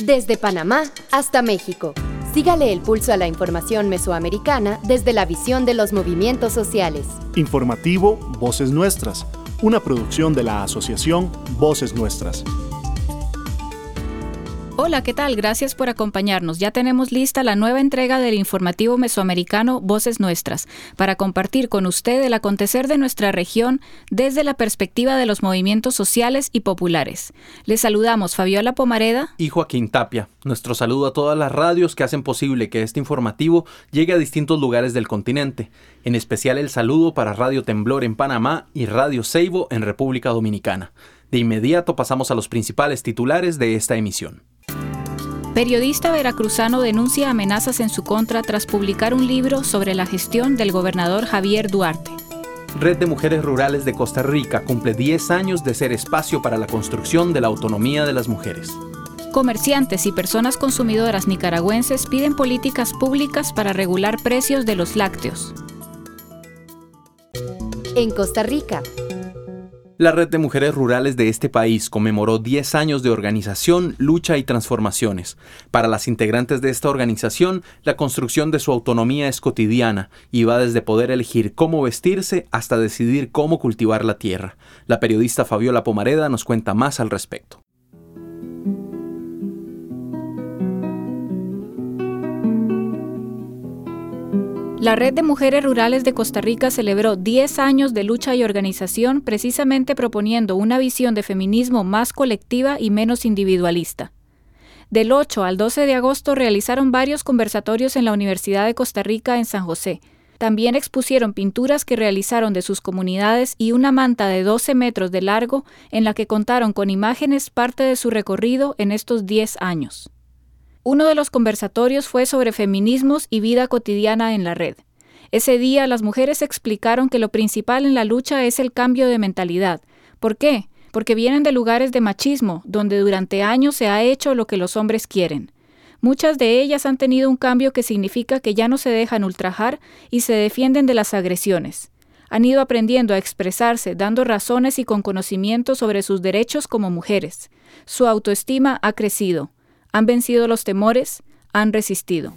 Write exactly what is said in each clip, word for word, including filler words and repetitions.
Desde Panamá hasta México. Sígale el pulso a la información mesoamericana desde la visión de los movimientos sociales. Informativo Voces Nuestras, una producción de la asociación Voces Nuestras. Hola, ¿qué tal? Gracias por acompañarnos. Ya tenemos lista la nueva entrega del informativo mesoamericano Voces Nuestras, para compartir con usted el acontecer de nuestra región desde la perspectiva de los movimientos sociales y populares. Les saludamos Fabiola Pomareda y Joaquín Tapia. Nuestro saludo a todas las radios que hacen posible que este informativo llegue a distintos lugares del continente. En especial el saludo para Radio Temblor en Panamá y Radio Seibo en República Dominicana. De inmediato pasamos a los principales titulares de esta emisión. Periodista veracruzano denuncia amenazas en su contra tras publicar un libro sobre la gestión del gobernador Javier Duarte. Red de Mujeres Rurales de Costa Rica cumple diez años de ser espacio para la construcción de la autonomía de las mujeres. Comerciantes y personas consumidoras nicaragüenses piden políticas públicas para regular precios de los lácteos. En Costa Rica. La Red de Mujeres Rurales de este país conmemoró diez años de organización, lucha y transformaciones. Para las integrantes de esta organización, la construcción de su autonomía es cotidiana y va desde poder elegir cómo vestirse hasta decidir cómo cultivar la tierra. La periodista Fabiola Pomareda nos cuenta más al respecto. La Red de Mujeres Rurales de Costa Rica celebró diez años de lucha y organización, precisamente proponiendo una visión de feminismo más colectiva y menos individualista. Del ocho al doce de agosto realizaron varios conversatorios en la Universidad de Costa Rica en San José. También expusieron pinturas que realizaron de sus comunidades y una manta de doce metros de largo en la que contaron con imágenes parte de su recorrido en estos diez años. Uno de los conversatorios fue sobre feminismos y vida cotidiana en la red. Ese día las mujeres explicaron que lo principal en la lucha es el cambio de mentalidad. ¿Por qué? Porque vienen de lugares de machismo, donde durante años se ha hecho lo que los hombres quieren. Muchas de ellas han tenido un cambio que significa que ya no se dejan ultrajar y se defienden de las agresiones. Han ido aprendiendo a expresarse, dando razones y con conocimiento sobre sus derechos como mujeres. Su autoestima ha crecido. Han vencido los temores, han resistido.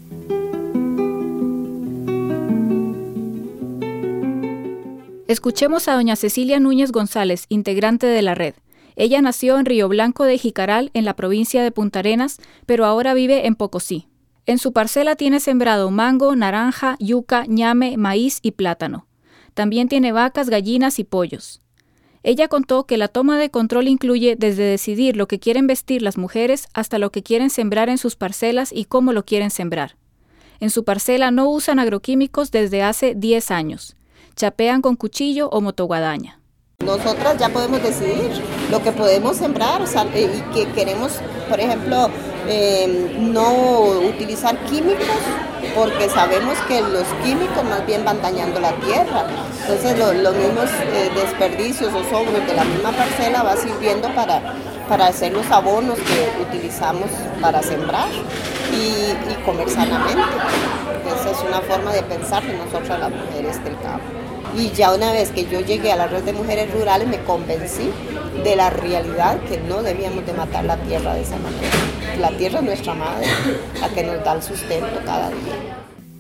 Escuchemos a doña Cecilia Núñez González, integrante de la red. Ella nació en Río Blanco de Jicaral, en la provincia de Punta Arenas, pero ahora vive en Pocosí. En su parcela tiene sembrado mango, naranja, yuca, ñame, maíz y plátano. También tiene vacas, gallinas y pollos. Ella contó que la toma de control incluye desde decidir lo que quieren vestir las mujeres hasta lo que quieren sembrar en sus parcelas y cómo lo quieren sembrar. En su parcela no usan agroquímicos desde hace diez años. Chapean con cuchillo o motoguadaña. Nosotras ya podemos decidir lo que podemos sembrar, o sea, y que queremos, por ejemplo, eh, no utilizar químicos, porque sabemos que los químicos más bien van dañando la tierra. Entonces lo, los mismos eh, desperdicios o sobros de la misma parcela va sirviendo para, para hacer los abonos que utilizamos para sembrar y, y comer sanamente. Esa es una forma de pensar de nosotras las mujeres del campo. Y ya una vez que yo llegué a la Red de Mujeres Rurales me convencí de la realidad que no debíamos de matar la tierra de esa manera. La tierra es nuestra madre, la que nos da el sustento cada día.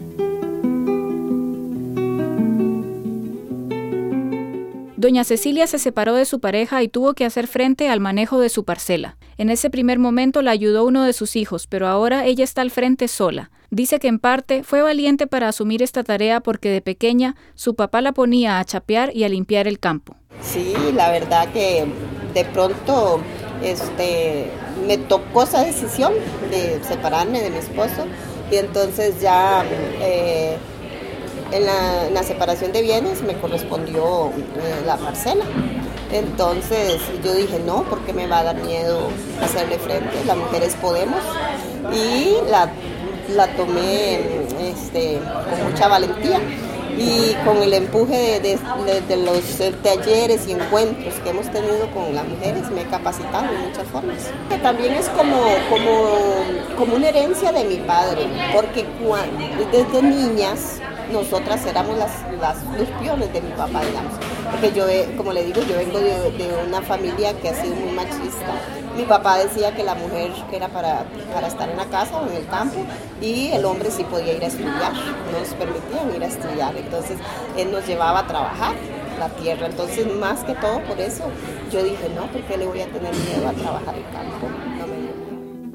Doña Cecilia se separó de su pareja y tuvo que hacer frente al manejo de su parcela. En ese primer momento la ayudó uno de sus hijos, pero ahora ella está al frente sola. Dice que en parte fue valiente para asumir esta tarea porque de pequeña su papá la ponía a chapear y a limpiar el campo. Sí, la verdad que de pronto este, me tocó esa decisión de separarme de mi esposo y entonces ya eh, en, la, en la separación de bienes me correspondió eh, la parcela. Entonces yo dije no, porque me va a dar miedo hacerle frente, las mujeres podemos, y la, la tomé este, con mucha valentía y con el empuje de, de, de, de los talleres y encuentros que hemos tenido con las mujeres me he capacitado en muchas formas. También es como, como, como una herencia de mi padre, porque cuando, desde niñas nosotras éramos las, las, los piones de mi papá, digamos. Porque yo, como le digo, yo vengo de, de una familia que ha sido muy machista. Mi papá decía que la mujer era para, para estar en la casa o en el campo y el hombre sí podía ir a estudiar, no nos permitían ir a estudiar, entonces él nos llevaba a trabajar la tierra. Entonces, más que todo por eso, yo dije, no, ¿por qué le voy a tener miedo a trabajar el campo? No me dio.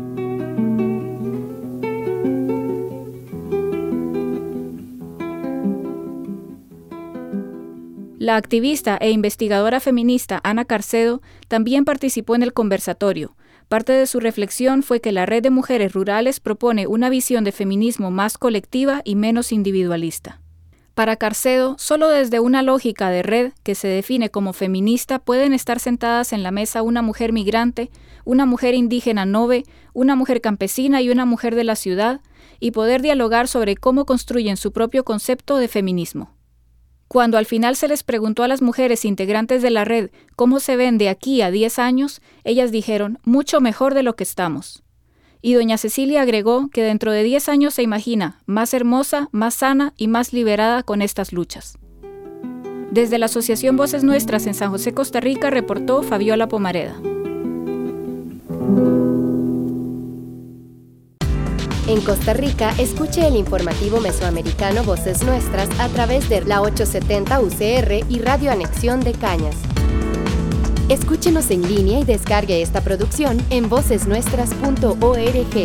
La activista e investigadora feminista Ana Carcedo también participó en el conversatorio. Parte de su reflexión fue que la Red de Mujeres Rurales propone una visión de feminismo más colectiva y menos individualista. Para Carcedo, solo desde una lógica de red que se define como feminista pueden estar sentadas en la mesa una mujer migrante, una mujer indígena nobe, una mujer campesina y una mujer de la ciudad, y poder dialogar sobre cómo construyen su propio concepto de feminismo. Cuando al final se les preguntó a las mujeres integrantes de la red cómo se ven de aquí a diez años, ellas dijeron, mucho mejor de lo que estamos. Y doña Cecilia agregó que dentro de diez años se imagina más hermosa, más sana y más liberada con estas luchas. Desde la Asociación Voces Nuestras en San José, Costa Rica, reportó Fabiola Pomareda. En Costa Rica, escuche el informativo mesoamericano Voces Nuestras a través de la ochocientos setenta U C R y Radio Anexión de Cañas. Escúchenos en línea y descargue esta producción en voces nuestras punto org.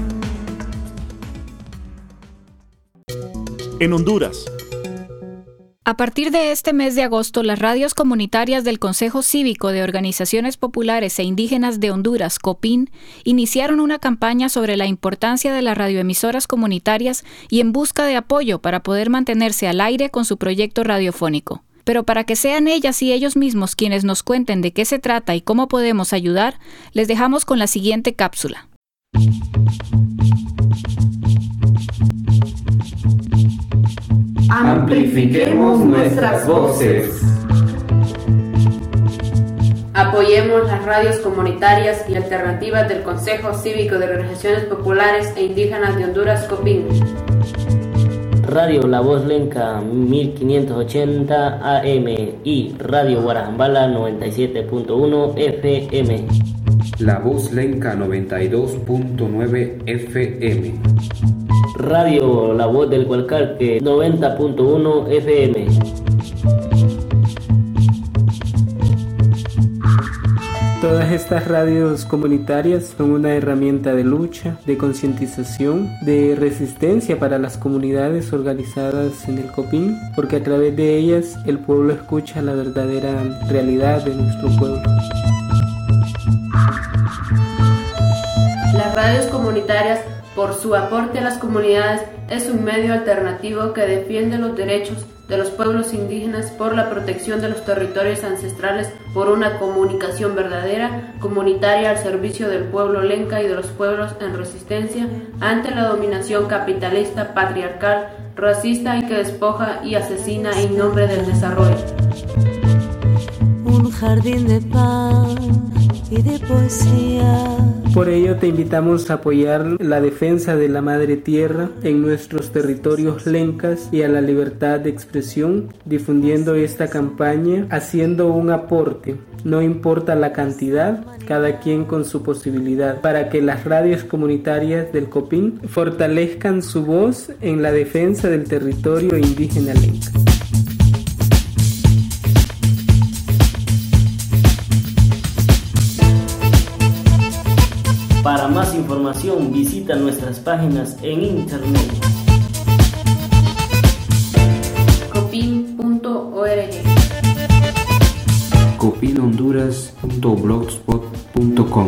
En Honduras. A partir de este mes de agosto, las radios comunitarias del Consejo Cívico de Organizaciones Populares e Indígenas de Honduras, COPIN, iniciaron una campaña sobre la importancia de las radioemisoras comunitarias y en busca de apoyo para poder mantenerse al aire con su proyecto radiofónico. Pero para que sean ellas y ellos mismos quienes nos cuenten de qué se trata y cómo podemos ayudar, les dejamos con la siguiente cápsula. Amplifiquemos nuestras voces. Apoyemos las radios comunitarias y alternativas del Consejo Cívico de Organizaciones Populares e Indígenas de Honduras, COPIN. Radio La Voz Lenca mil quinientos ochenta A M y Radio Guarajambala noventa y siete punto uno F M. La Voz Lenca noventa y dos punto nueve F M. Radio La Voz del Gualcarque noventa punto uno F M. Todas estas radios comunitarias son una herramienta de lucha, de concientización, de resistencia para las comunidades organizadas en el COPIN, porque a través de ellas el pueblo escucha la verdadera realidad de nuestro pueblo. Las radios comunitarias, por su aporte a las comunidades, es un medio alternativo que defiende los derechos de los pueblos indígenas por la protección de los territorios ancestrales, por una comunicación verdadera, comunitaria al servicio del pueblo lenca y de los pueblos en resistencia ante la dominación capitalista, patriarcal, racista y que despoja y asesina en nombre del desarrollo. Un jardín de paz y de poesía. Por ello te invitamos a apoyar la defensa de la madre tierra en nuestros territorios lencas y a la libertad de expresión, difundiendo esta campaña, haciendo un aporte, no importa la cantidad, cada quien con su posibilidad, para que las radios comunitarias del COPIN fortalezcan su voz en la defensa del territorio indígena lenca. Para más información, visita nuestras páginas en internet. copin punto org. copin honduras punto blogspot punto com.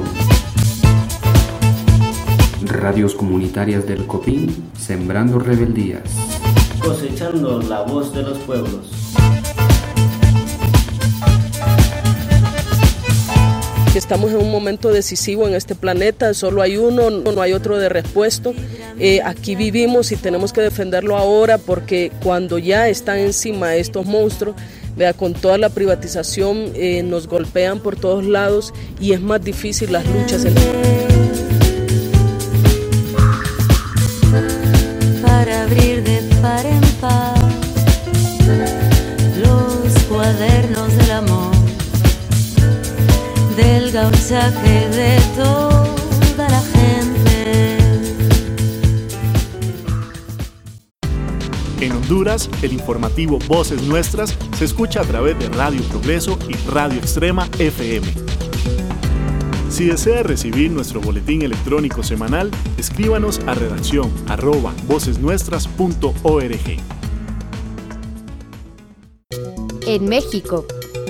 Radios comunitarias del COPIN, sembrando rebeldías. Cosechando la voz de los pueblos. Estamos en un momento decisivo en este planeta, solo hay uno, no hay otro de repuesto. Eh, aquí vivimos y tenemos que defenderlo ahora porque cuando ya están encima estos monstruos, vea, con toda la privatización eh, nos golpean por todos lados y es más difícil las luchas. En... Para abrir de par en par. mensaje de toda la gente. En Honduras, el informativo Voces Nuestras se escucha a través de Radio Progreso y Radio Extrema F M. Si desea recibir nuestro boletín electrónico semanal, escríbanos a redacción arroba vocesnuestras punto org. En México.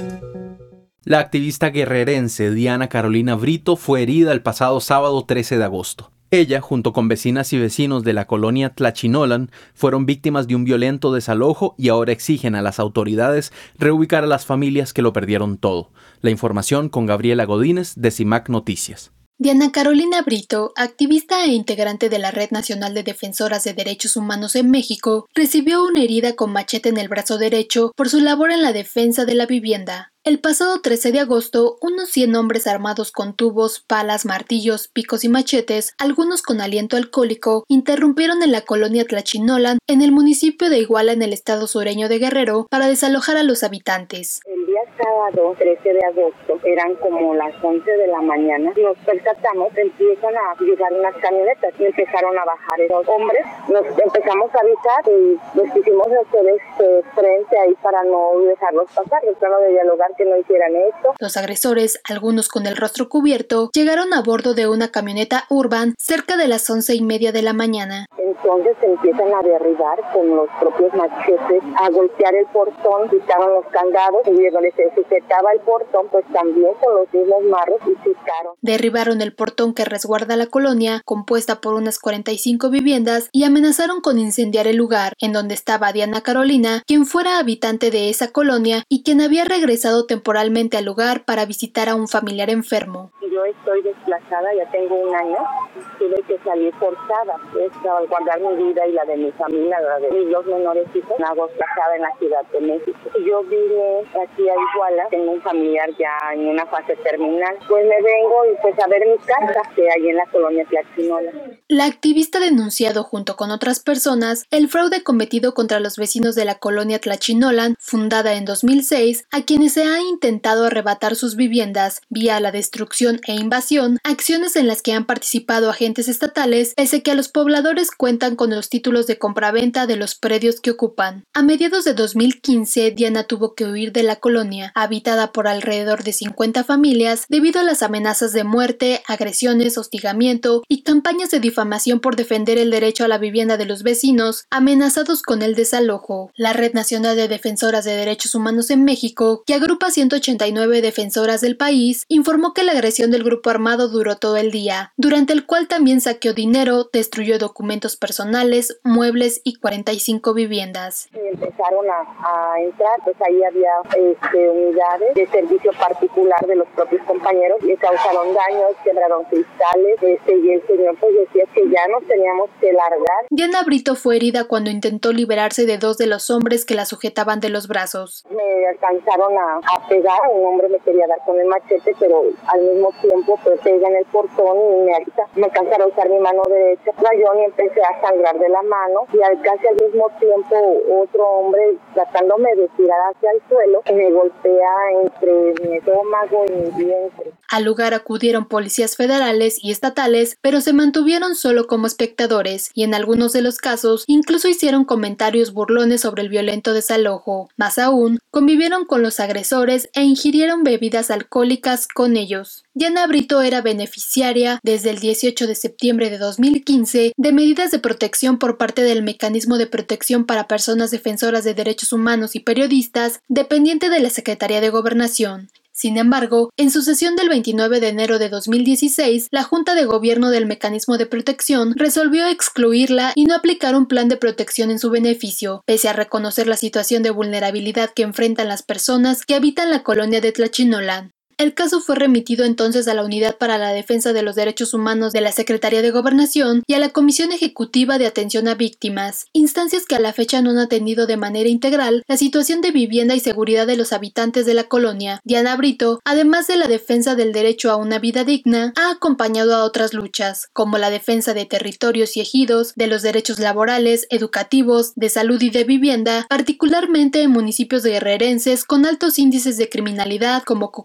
La activista guerrerense Diana Carolina Brito fue herida el pasado sábado trece de agosto. Ella, junto con vecinas y vecinos de la colonia Tlachinolan, fueron víctimas de un violento desalojo y ahora exigen a las autoridades reubicar a las familias que lo perdieron todo. La información con Gabriela Godínez de CIMAC Noticias. Diana Carolina Brito, activista e integrante de la Red Nacional de Defensoras de Derechos Humanos en México, recibió una herida con machete en el brazo derecho por su labor en la defensa de la vivienda. El pasado trece de agosto, unos cien hombres armados con tubos, palas, martillos, picos y machetes, algunos con aliento alcohólico, interrumpieron en la colonia Tlachinolan, en el municipio de Iguala, en el estado sureño de Guerrero, para desalojar a los habitantes. El día sábado trece de agosto, eran como las once de la mañana, nos percatamos, empiezan a llegar unas camionetas y empezaron a bajar esos hombres. Nos empezamos a avisar y les quisimos hacer este frente ahí para no dejarlos pasar, tratando de dialogar que no hicieran esto. Los agresores, algunos con el rostro cubierto, llegaron a bordo de una camioneta Urban cerca de las once y media de la mañana. Entonces empiezan a derribar con los propios machetes, a golpear el portón, quitaron los candados y donde se sujetaba el portón, pues también con los mismos marros y picaron. Derribaron el portón que resguarda la colonia, compuesta por unas cuarenta y cinco viviendas, y amenazaron con incendiar el lugar, en donde estaba Diana Carolina, quien fuera habitante de esa colonia y quien había regresado temporalmente al lugar para visitar a un familiar enfermo. Yo estoy desplazada, ya tengo un año, tuve que salir forzada, pues, a guardar mi vida y la de mi familia, la de mis dos menores hijos, me hago desplazada en la Ciudad de México. Yo vine aquí a Iguala, tengo un familiar ya en una fase terminal, pues me vengo y pues a ver mi casa, que hay en la colonia Tlachinolan. La activista ha denunciado junto con otras personas el fraude cometido contra los vecinos de la colonia Tlachinolan, fundada en dos mil seis, a quienes se ha intentado arrebatar sus viviendas vía la destrucción e invasión, acciones en las que han participado agentes estatales, pese que a los pobladores cuentan con los títulos de compraventa de los predios que ocupan. A mediados de dos mil quince, Diana tuvo que huir de la colonia, habitada por alrededor de cincuenta familias, debido a las amenazas de muerte, agresiones, hostigamiento y campañas de difamación por defender el derecho a la vivienda de los vecinos, amenazados con el desalojo. La Red Nacional de Defensoras de Derechos Humanos en México, que agrupa ciento ochenta y nueve defensoras del país, informó que la agresión del grupo armado duró todo el día, durante el cual también saqueó dinero, destruyó documentos personales, muebles y cuarenta y cinco viviendas. Y empezaron a, a entrar, pues ahí había este, unidades de servicio particular de los propios compañeros y causaron daños, quebraron cristales, este, y el señor pues decía que ya nos teníamos que largar. Diana Brito fue herida cuando intentó liberarse de dos de los hombres que la sujetaban de los brazos. Me alcanzaron a, a pegar, un hombre me quería dar con el machete, pero al mismo tiempo pues pega en el portón y me, me alcanzaron a usar mi mano derecha, yo y empecé a sangrar de la mano y al casi al mismo tiempo otro hombre tratándome de tirar hacia el suelo me golpea entre mi estómago y mi vientre. Al lugar acudieron policías federales y estatales, pero se mantuvieron solo como espectadores y en algunos de los casos incluso hicieron comentarios burlones sobre el violento desalojo. Más aún, convivieron con los agresores e ingirieron bebidas alcohólicas con ellos. Diana Brito era beneficiaria desde el dieciocho de septiembre de dos mil quince de medidas de protección por parte del Mecanismo de Protección para Personas Defensoras de Derechos Humanos y Periodistas, dependiente de la Secretaría de Gobernación. Sin embargo, en su sesión del veintinueve de enero de dos mil dieciséis, la Junta de Gobierno del Mecanismo de Protección resolvió excluirla y no aplicar un plan de protección en su beneficio, pese a reconocer la situación de vulnerabilidad que enfrentan las personas que habitan la colonia de Tlachinolan. El caso fue remitido entonces a la Unidad para la Defensa de los Derechos Humanos de la Secretaría de Gobernación y a la Comisión Ejecutiva de Atención a Víctimas, instancias que a la fecha no han atendido de manera integral la situación de vivienda y seguridad de los habitantes de la colonia. Diana Brito, además de la defensa del derecho a una vida digna, ha acompañado a otras luchas, como la defensa de territorios y ejidos, de los derechos laborales, educativos, de salud y de vivienda, particularmente en municipios guerrerenses con altos índices de criminalidad como Cocula,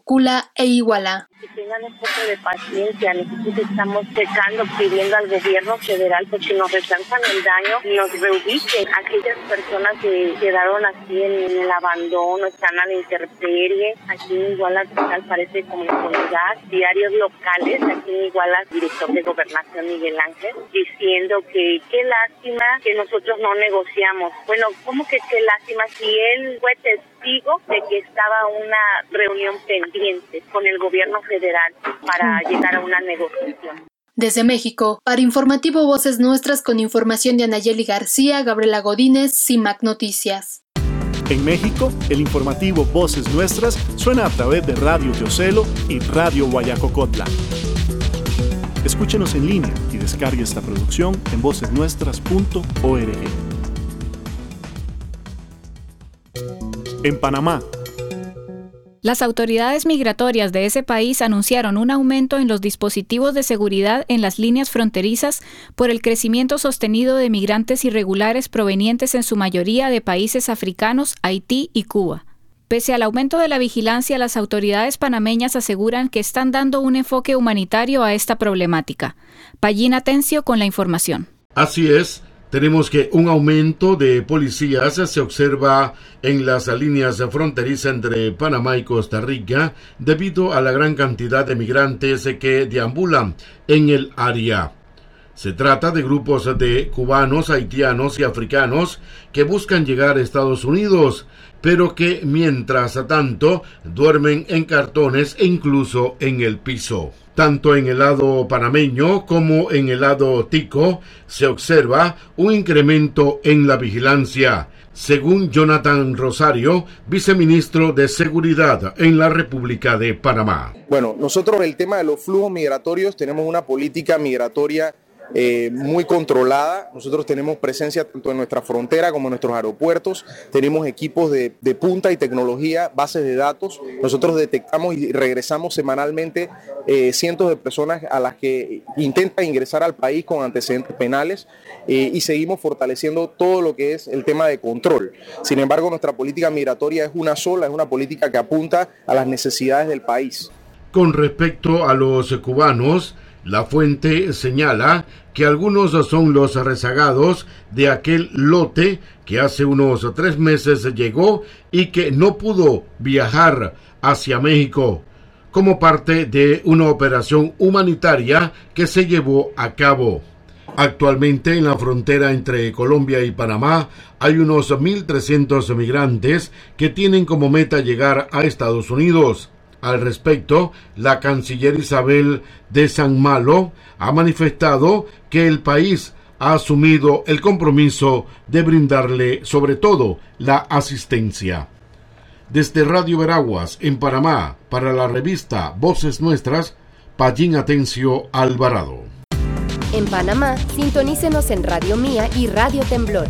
Toluca e Iguala. Que tengan un poco de paciencia, nosotros estamos checando, pidiendo al gobierno federal porque nos rechazan el daño y nos reubiquen. Aquellas personas que quedaron así en, en el abandono, están a la intemperie, aquí en Iguala al parece como comunidad, diarios locales, aquí en Iguala, director de Gobernación Miguel Ángel, diciendo que qué lástima que nosotros no negociamos. Bueno, ¿cómo que qué lástima si él fue testigo de que estaba una reunión pendiente con el gobierno federal para llegar a una negociación? Desde México, para Informativo Voces Nuestras con información de Anayeli García, Gabriela Godínez, C I M A C Noticias. En México, el informativo Voces Nuestras suena a través de Radio Teocelo y Radio Guayacocotla. Escúchenos en línea y descargue esta producción en voces nuestras punto org. En Panamá, las autoridades migratorias de ese país anunciaron un aumento en los dispositivos de seguridad en las líneas fronterizas por el crecimiento sostenido de migrantes irregulares provenientes en su mayoría de países africanos, Haití y Cuba. Pese al aumento de la vigilancia, las autoridades panameñas aseguran que están dando un enfoque humanitario a esta problemática. Payín Atencio con la información. Así es. Tenemos que un aumento de policías se observa en las líneas fronterizas entre Panamá y Costa Rica debido a la gran cantidad de migrantes que deambulan en el área. Se trata de grupos de cubanos, haitianos y africanos que buscan llegar a Estados Unidos, pero que mientras tanto duermen en cartones e incluso en el piso. Tanto en el lado panameño como en el lado tico se observa un incremento en la vigilancia, según Jonathan Rosario, viceministro de Seguridad en la República de Panamá. Bueno, nosotros el tema de los flujos migratorios tenemos una política migratoria Eh, muy controlada. Nosotros tenemos presencia tanto en nuestra frontera como en nuestros aeropuertos, tenemos equipos de, de punta y tecnología, bases de datos. Nosotros detectamos y regresamos semanalmente eh, cientos de personas a las que intentan ingresar al país con antecedentes penales eh, y seguimos fortaleciendo todo lo que es el tema de control. Sin embargo, nuestra política migratoria es una sola, es una política que apunta a las necesidades del país. Con respecto a los cubanos, la fuente señala que algunos son los rezagados de aquel lote que hace unos tres meses llegó y que no pudo viajar hacia México, como parte de una operación humanitaria que se llevó a cabo. Actualmente en la frontera entre Colombia y Panamá hay unos mil trescientos migrantes que tienen como meta llegar a Estados Unidos. Al respecto, la canciller Isabel de San Malo ha manifestado que el país ha asumido el compromiso de brindarle sobre todo la asistencia. Desde Radio Veraguas, en Panamá, para la revista Voces Nuestras, Payín Atencio Alvarado. En Panamá, sintonícenos en Radio Mía y Radio Temblor.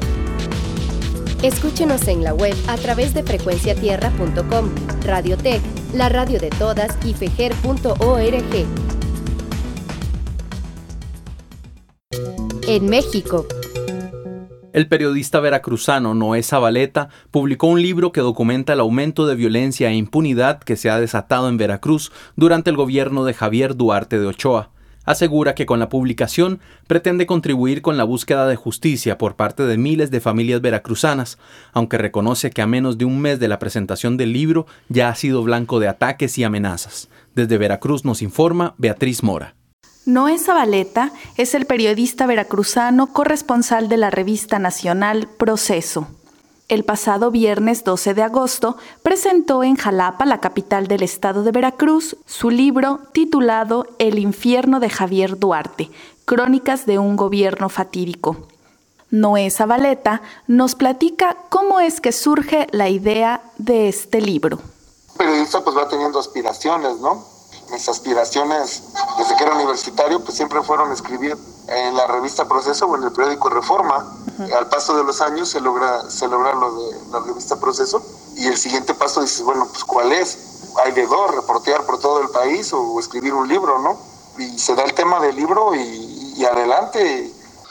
Escúchenos en la web a través de frecuencia tierra punto com, Radiotech, la radio de todas y fejer punto org. En México, el periodista veracruzano Noé Zabaleta publicó un libro que documenta el aumento de violencia e impunidad que se ha desatado en Veracruz durante el gobierno de Javier Duarte de Ochoa. Asegura que con la publicación pretende contribuir con la búsqueda de justicia por parte de miles de familias veracruzanas, aunque reconoce que a menos de un mes de la presentación del libro ya ha sido blanco de ataques y amenazas. Desde Veracruz nos informa Beatriz Mora. Noé Zabaleta es el periodista veracruzano corresponsal de la revista nacional Proceso. El pasado viernes doce de agosto presentó en Jalapa, la capital del estado de Veracruz, su libro titulado El infierno de Javier Duarte, crónicas de un gobierno fatídico. Noé Zabaleta nos platica cómo es que surge la idea de este libro. El periodista pues va teniendo aspiraciones, ¿no? Mis aspiraciones desde que era universitario pues siempre fueron escribir en la revista Proceso o en el periódico Reforma. Uh-huh. Al paso de los años se logra, se logra lo de la revista Proceso y el siguiente paso dices, bueno, pues ¿cuál es? Hay de dos, reportear por todo el país o escribir un libro, ¿no? Y se da el tema del libro y, y adelante.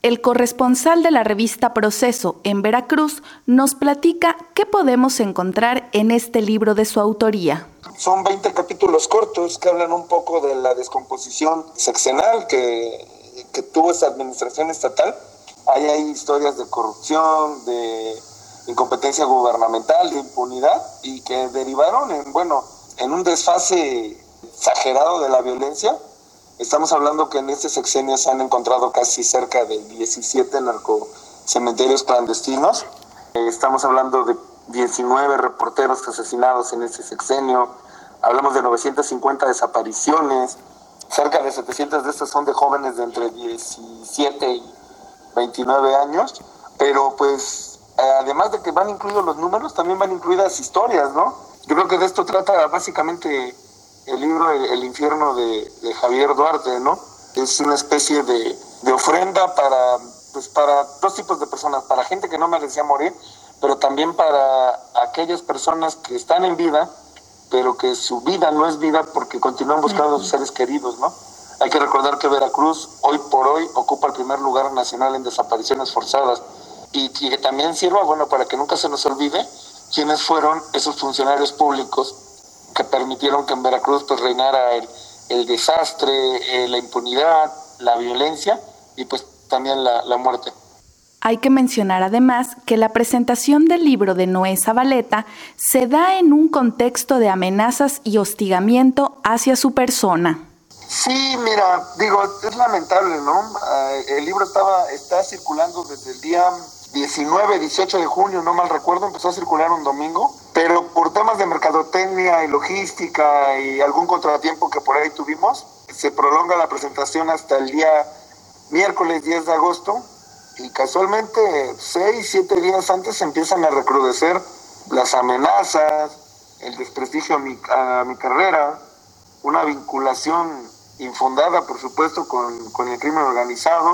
El corresponsal de la revista Proceso en Veracruz nos platica qué podemos encontrar en este libro de su autoría. Son veinte capítulos cortos que hablan un poco de la descomposición sexenal que, que tuvo esta administración estatal. Ahí hay historias de corrupción, de incompetencia gubernamental, de impunidad, y que derivaron en, bueno, en un desfase exagerado de la violencia. Estamos hablando que en este sexenio se han encontrado casi cerca de diecisiete narcocementerios clandestinos. Estamos hablando de diecinueve reporteros asesinados en este sexenio. Hablamos de novecientas cincuenta desapariciones. Cerca de setecientas de estas son de jóvenes de entre diecisiete y veintinueve años. Pero pues, además de que van incluidos los números, también van incluidas historias, ¿no? Yo creo que de esto trata básicamente el libro El, el infierno de, de Javier Duarte, ¿no? Es una especie de, de ofrenda para, pues para dos tipos de personas, para gente que no merecía morir, pero también para aquellas personas que están en vida, pero que su vida no es vida porque continúan buscando a sus seres queridos, ¿no? Hay que recordar que Veracruz hoy por hoy ocupa el primer lugar nacional en desapariciones forzadas, y, y que también sirva, bueno, para que nunca se nos olvide quiénes fueron esos funcionarios públicos que permitieron que en Veracruz pues reinara el, el desastre, eh, la impunidad, la violencia y pues también la, la muerte. Hay que mencionar además que la presentación del libro de Noé Zavaleta se da en un contexto de amenazas y hostigamiento hacia su persona. Sí, mira, digo, es lamentable, ¿no? Uh, el libro estaba está circulando desde el día diecinueve, dieciocho de junio, no mal recuerdo, empezó a circular un domingo, pero por temas de mercadotecnia y logística y algún contratiempo que por ahí tuvimos, se prolonga la presentación hasta el día miércoles diez de agosto, y casualmente seis, siete días antes empiezan a recrudecer las amenazas, el desprestigio a mi, a mi carrera, una vinculación infundada, por supuesto, con, con el crimen organizado,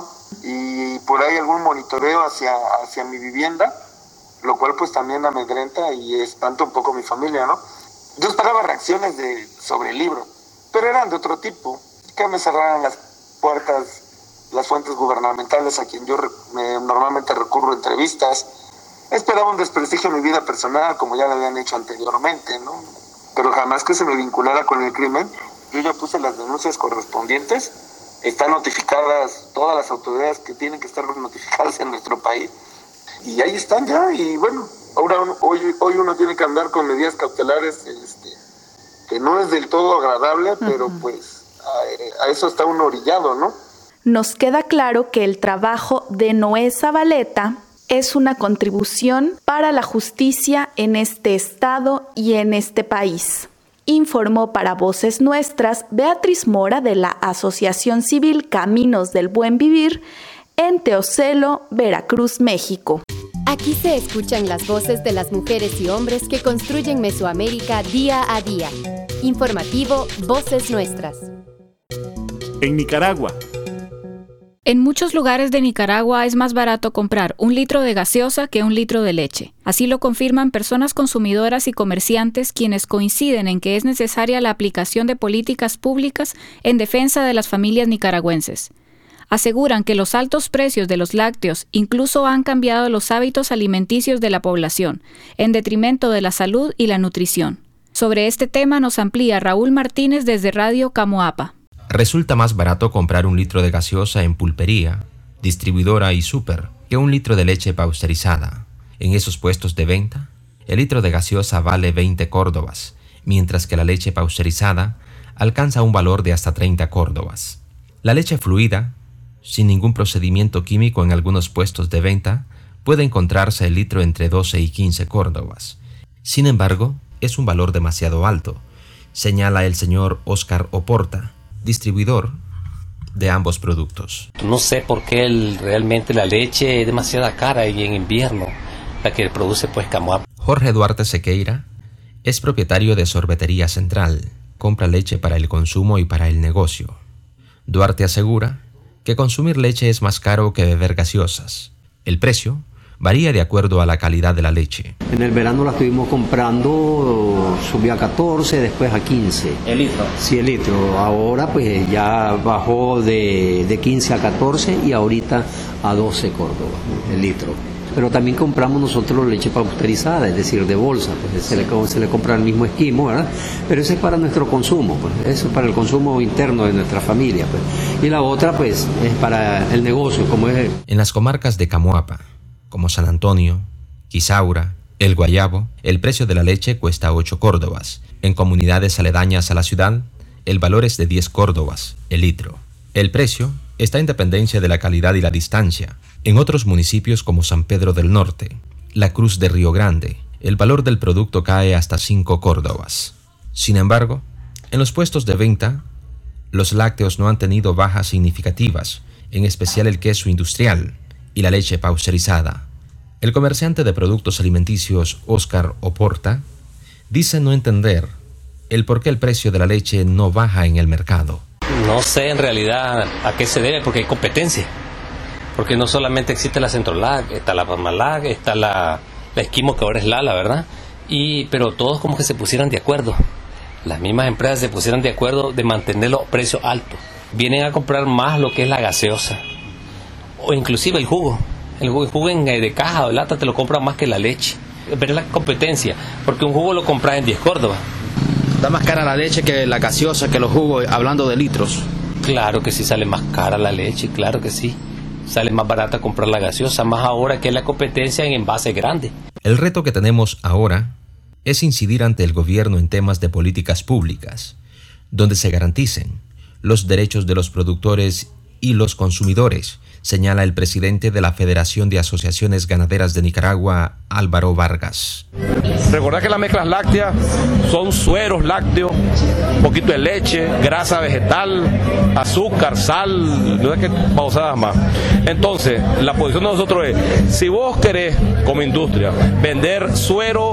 y por ahí algún monitoreo hacia, hacia mi vivienda, lo cual pues también amedrenta y espanta un poco a mi familia, ¿no? Yo esperaba reacciones de, sobre el libro, pero eran de otro tipo, que me cerraran las puertas las fuentes gubernamentales a quien yo me, normalmente recurro a entrevistas. Esperaba un desprestigio en mi vida personal, como ya lo habían hecho anteriormente, ¿no? Pero jamás que se me vinculara con el crimen. Yo ya puse las denuncias correspondientes, están notificadas todas las autoridades que tienen que estar notificadas en nuestro país, y ahí están ya, y bueno, ahora uno, hoy, hoy uno tiene que andar con medidas cautelares, este, que no es del todo agradable, pero uh-huh. pues a, a eso está uno orillado, ¿no? Nos queda claro que el trabajo de Noé Zavaleta es una contribución para la justicia en este estado y en este país. Informó para Voces Nuestras Beatriz Mora de la Asociación Civil Caminos del Buen Vivir en Teocelo, Veracruz, México. Aquí se escuchan las voces de las mujeres y hombres que construyen Mesoamérica día a día. Informativo Voces Nuestras. En Nicaragua. En muchos lugares de Nicaragua es más barato comprar un litro de gaseosa que un litro de leche. Así lo confirman personas consumidoras y comerciantes, quienes coinciden en que es necesaria la aplicación de políticas públicas en defensa de las familias nicaragüenses. Aseguran que los altos precios de los lácteos incluso han cambiado los hábitos alimenticios de la población, en detrimento de la salud y la nutrición. Sobre este tema nos amplía Raúl Martínez desde Radio Camoapa. Resulta más barato comprar un litro de gaseosa en pulpería, distribuidora y súper que un litro de leche pasteurizada. En esos puestos de venta, el litro de gaseosa vale veinte córdobas, mientras que la leche pasteurizada alcanza un valor de hasta treinta córdobas. La leche fluida, sin ningún procedimiento químico en algunos puestos de venta, puede encontrarse el litro entre doce y quince córdobas. Sin embargo, es un valor demasiado alto, señala el señor Óscar Oporta, distribuidor de ambos productos. No sé por qué el, realmente la leche es demasiado cara y en invierno, la que produce pues Camoapa. Jorge Duarte Sequeira es propietario de Sorbetería Central, compra leche para el consumo y para el negocio. Duarte asegura que consumir leche es más caro que beber gaseosas. El precio varía de acuerdo a la calidad de la leche. En el verano la estuvimos comprando, subió a catorce, después a quince. ¿El litro? Sí, el litro. Ahora pues ya bajó de, de quince a catorce y ahorita a doce Córdoba el litro. Pero también compramos nosotros leche pasteurizada, es decir, de bolsa, pues se le, se le compra el mismo esquimo, ¿verdad? Pero ese es para nuestro consumo, pues eso es para el consumo interno de nuestra familia, pues. Y la otra, pues, es para el negocio, como es. En las comarcas de Camoapa, como San Antonio, Quisaura, El Guayabo, el precio de la leche cuesta ocho córdobas. En comunidades aledañas a la ciudad, el valor es de diez córdobas el litro. El precio está en dependencia de la calidad y la distancia. En otros municipios como San Pedro del Norte, La Cruz de Río Grande, el valor del producto cae hasta cinco córdobas. Sin embargo, en los puestos de venta, los lácteos no han tenido bajas significativas, en especial el queso industrial y la leche pasteurizada. El comerciante de productos alimenticios Óscar Oporta dice no entender el por qué el precio de la leche no baja en el mercado. No sé en realidad a qué se debe, porque hay competencia. Porque no solamente existe la Centrolac, está la Parmalac, está la, la Esquimo, que ahora es Lala, ¿verdad? Y, pero todos como que se pusieran de acuerdo. Las mismas empresas se pusieran de acuerdo de mantener los precios altos. Vienen a comprar más lo que es la gaseosa. O inclusive el jugo. El jugo, el jugo en, de caja o de lata te lo compran más que la leche. Pero es la competencia, porque un jugo lo compras en diez córdobas. ¿Da más cara la leche que la gaseosa, que los jugos, hablando de litros? Claro que sí sale más cara la leche, claro que sí. Sale más barata comprar la gaseosa, más ahora que es la competencia en envases grandes. El reto que tenemos ahora es incidir ante el gobierno en temas de políticas públicas, donde se garanticen los derechos de los productores y los consumidores, señala el presidente de la Federación de Asociaciones Ganaderas de Nicaragua, Álvaro Vargas. Recordad que las mezclas lácteas son sueros lácteos, un poquito de leche, grasa vegetal, azúcar, sal, no es que pausadas más. Entonces, la posición de nosotros es, si vos querés, como industria, vender suero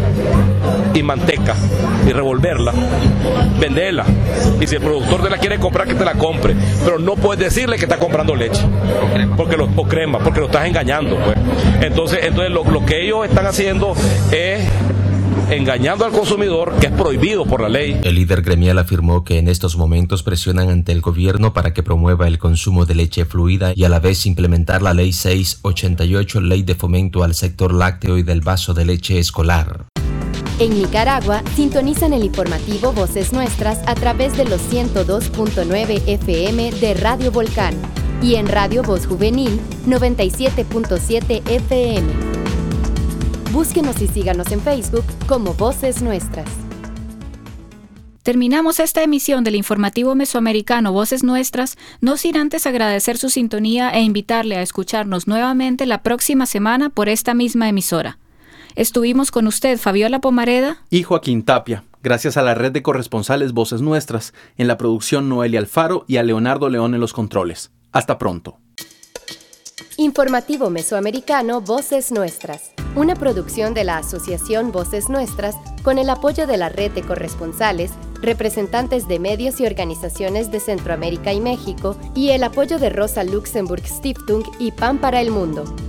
y manteca y revolverla, venderla. Y si el productor te la quiere comprar, que te la compre. Pero no puedes decirle que está comprando leche. O crema. Porque lo, o crema, porque lo estás engañando, pues. Entonces, entonces lo, lo que ellos están haciendo es engañando al consumidor, que es prohibido por la ley. El líder gremial afirmó que en estos momentos presionan ante el gobierno para que promueva el consumo de leche fluida y a la vez implementar la ley seiscientos ochenta y ocho, ley de fomento al sector lácteo y del vaso de leche escolar. En Nicaragua, sintonizan el informativo Voces Nuestras a través de los ciento dos punto nueve F M de Radio Volcán y en Radio Voz Juvenil noventa y siete punto siete F M. Búsquenos y síganos en Facebook como Voces Nuestras. Terminamos esta emisión del informativo mesoamericano Voces Nuestras, no sin antes agradecer su sintonía e invitarle a escucharnos nuevamente la próxima semana por esta misma emisora. Estuvimos con usted, Fabiola Pomareda y Joaquín Tapia, gracias a la red de corresponsales Voces Nuestras, en la producción Noelia Alfaro y a Leonardo León en los controles. Hasta pronto. Informativo Mesoamericano Voces Nuestras, una producción de la Asociación Voces Nuestras con el apoyo de la red de corresponsales, representantes de medios y organizaciones de Centroamérica y México y el apoyo de Rosa Luxemburg Stiftung y Pan para el Mundo.